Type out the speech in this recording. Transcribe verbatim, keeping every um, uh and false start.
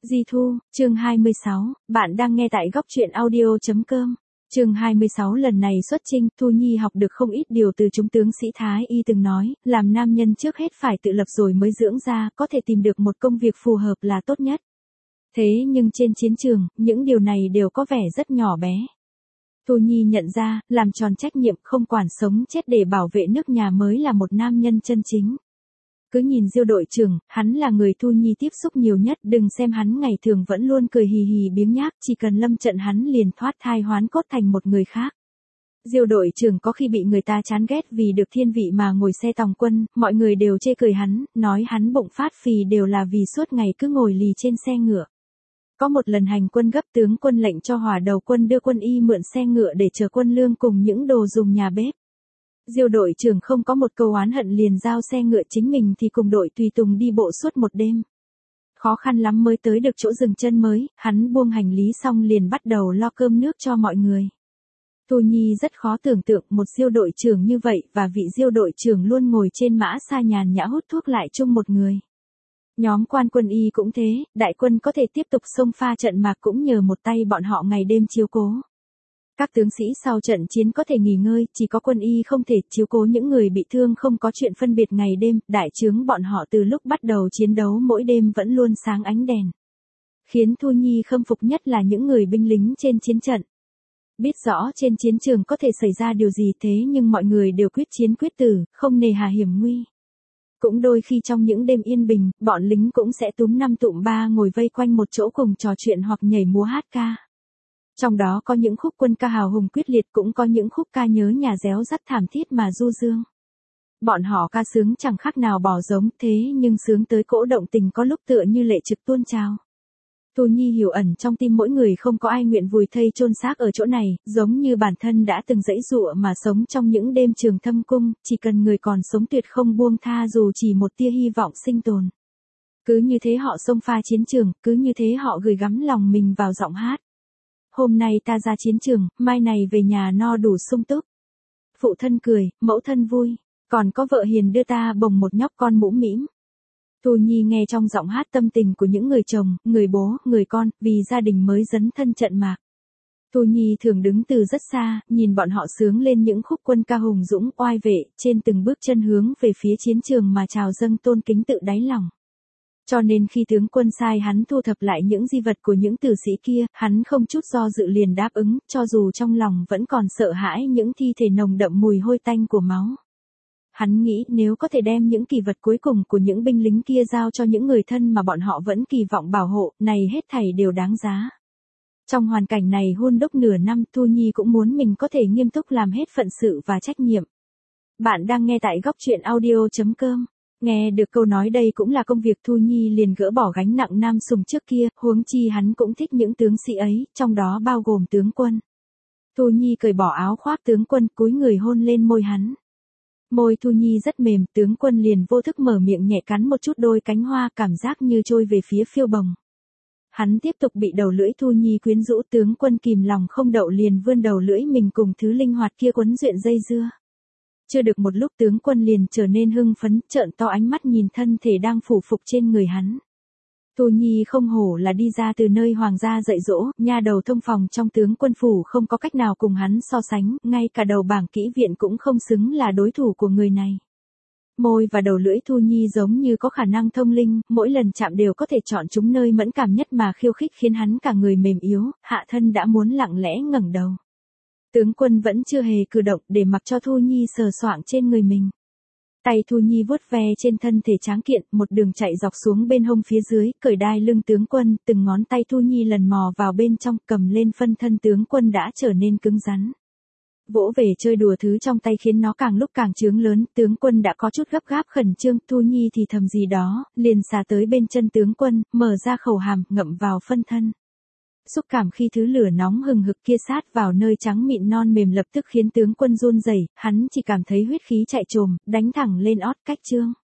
Di Thu, chương hai mươi sáu, bạn đang nghe tại góc truyện audio.com. Chương hai mươi sáu lần này xuất chinh, Thu Nhi học được không ít điều từ chúng tướng sĩ Thái Y từng nói, làm nam nhân trước hết phải tự lập rồi mới dưỡng ra, có thể tìm được một công việc phù hợp là tốt nhất. Thế nhưng trên chiến trường, những điều này đều có vẻ rất nhỏ bé. Thu Nhi nhận ra, làm tròn trách nhiệm không quản sống chết để bảo vệ nước nhà mới là một nam nhân chân chính. Cứ nhìn Diêu đội trưởng, hắn là người Thu Nhi tiếp xúc nhiều nhất, đừng xem hắn ngày thường vẫn luôn cười hì hì biếng nhác, chỉ cần lâm trận hắn liền thoát thai hoán cốt thành một người khác. Diêu đội trưởng có khi bị người ta chán ghét vì được thiên vị mà ngồi xe tòng quân, mọi người đều chê cười hắn, nói hắn bụng phát phì đều là vì suốt ngày cứ ngồi lì trên xe ngựa. Có một lần hành quân gấp, tướng quân lệnh cho hỏa đầu quân đưa quân y mượn xe ngựa để chở quân lương cùng những đồ dùng nhà bếp. Diêu đội trưởng không có một câu oán hận liền giao xe ngựa, chính mình thì cùng đội tùy tùng đi bộ suốt một đêm. Khó khăn lắm mới tới được chỗ dừng chân mới, hắn buông hành lý xong liền bắt đầu lo cơm nước cho mọi người. Thu Nhi rất khó tưởng tượng một Diêu đội trưởng như vậy, và vị Diêu đội trưởng luôn ngồi trên mã xa nhàn nhã hút thuốc lại chung một người. Nhóm quan quân y cũng thế, đại quân có thể tiếp tục xông pha trận mạc cũng nhờ một tay bọn họ ngày đêm chiếu cố. Các tướng sĩ sau trận chiến có thể nghỉ ngơi, chỉ có quân y không thể chiếu cố những người bị thương, không có chuyện phân biệt ngày đêm, đại trướng bọn họ từ lúc bắt đầu chiến đấu mỗi đêm vẫn luôn sáng ánh đèn. Khiến Thu Nhi khâm phục nhất là những người binh lính trên chiến trận. Biết rõ trên chiến trường có thể xảy ra điều gì, thế nhưng mọi người đều quyết chiến quyết tử, không nề hà hiểm nguy. Cũng đôi khi trong những đêm yên bình, bọn lính cũng sẽ túm năm tụm ba ngồi vây quanh một chỗ cùng trò chuyện hoặc nhảy múa hát ca. Trong đó có những khúc quân ca hào hùng quyết liệt, cũng có những khúc ca nhớ nhà réo rắt thảm thiết mà du dương. Bọn họ ca sướng chẳng khác nào bò giống, thế nhưng sướng tới cỗ động tình có lúc tựa như lệ trực tuôn trào. Thu Nhi hiểu ẩn trong tim mỗi người không có ai nguyện vùi thây chôn xác ở chỗ này, giống như bản thân đã từng dãy dụa mà sống trong những đêm trường thâm cung, chỉ cần người còn sống tuyệt không buông tha dù chỉ một tia hy vọng sinh tồn. Cứ như thế họ xông pha chiến trường, cứ như thế họ gửi gắm lòng mình vào giọng hát. Hôm nay ta ra chiến trường, mai này về nhà no đủ sung túc. Phụ thân cười, mẫu thân vui, còn có vợ hiền đưa ta bồng một nhóc con mũm mĩm. Thu Nhi nghe trong giọng hát tâm tình của những người chồng, người bố, người con, vì gia đình mới dấn thân trận mạc. Thu Nhi thường đứng từ rất xa, nhìn bọn họ sướng lên những khúc quân ca hùng dũng oai vệ, trên từng bước chân hướng về phía chiến trường mà trào dâng tôn kính tự đáy lòng. Cho nên khi tướng quân sai hắn thu thập lại những di vật của những tử sĩ kia, hắn không chút do dự liền đáp ứng, cho dù trong lòng vẫn còn sợ hãi những thi thể nồng đậm mùi hôi tanh của máu. Hắn nghĩ nếu có thể đem những kỷ vật cuối cùng của những binh lính kia giao cho những người thân mà bọn họ vẫn kỳ vọng bảo hộ, này hết thảy đều đáng giá. Trong hoàn cảnh này hun đúc nửa năm, Thu Nhi cũng muốn mình có thể nghiêm túc làm hết phận sự và trách nhiệm. Bạn đang nghe tại góc truyện audio.com. Nghe được câu nói đây cũng là công việc, Thu Nhi liền gỡ bỏ gánh nặng nam sùng trước kia, huống chi hắn cũng thích những tướng sĩ ấy, trong đó bao gồm tướng quân. Thu Nhi cởi bỏ áo khoác tướng quân, cúi người hôn lên môi hắn. Môi Thu Nhi rất mềm, tướng quân liền vô thức mở miệng nhẹ cắn một chút đôi cánh hoa, cảm giác như trôi về phía phiêu bồng. Hắn tiếp tục bị đầu lưỡi Thu Nhi quyến rũ, tướng quân kìm lòng không đậu liền vươn đầu lưỡi mình cùng thứ linh hoạt kia quấn duyện dây dưa. Chưa được một lúc tướng quân liền trở nên hưng phấn, trợn to ánh mắt nhìn thân thể đang phủ phục trên người hắn. Thu Nhi không hổ là đi ra từ nơi hoàng gia dạy dỗ, nha đầu thông phòng trong tướng quân phủ không có cách nào cùng hắn so sánh, ngay cả đầu bảng kỹ viện cũng không xứng là đối thủ của người này. Môi và đầu lưỡi Thu Nhi giống như có khả năng thông linh, mỗi lần chạm đều có thể chọn chúng nơi mẫn cảm nhất mà khiêu khích, khiến hắn cả người mềm yếu, hạ thân đã muốn lặng lẽ ngẩng đầu. Tướng quân vẫn chưa hề cử động, để mặc cho Thu Nhi sờ soạng trên người mình. Tay Thu Nhi vuốt ve trên thân thể tráng kiện, một đường chạy dọc xuống bên hông phía dưới, cởi đai lưng tướng quân, từng ngón tay Thu Nhi lần mò vào bên trong, cầm lên phân thân tướng quân đã trở nên cứng rắn. Vỗ về chơi đùa thứ trong tay khiến nó càng lúc càng trướng lớn, tướng quân đã có chút gấp gáp khẩn trương, Thu Nhi thì thầm gì đó, liền xà tới bên chân tướng quân, mở ra khẩu hàm, ngậm vào phân thân. Xúc cảm khi thứ lửa nóng hừng hực kia sát vào nơi trắng mịn non mềm lập tức khiến tướng quân run rẩy, hắn chỉ cảm thấy huyết khí chạy trồm, đánh thẳng lên ót cách trương.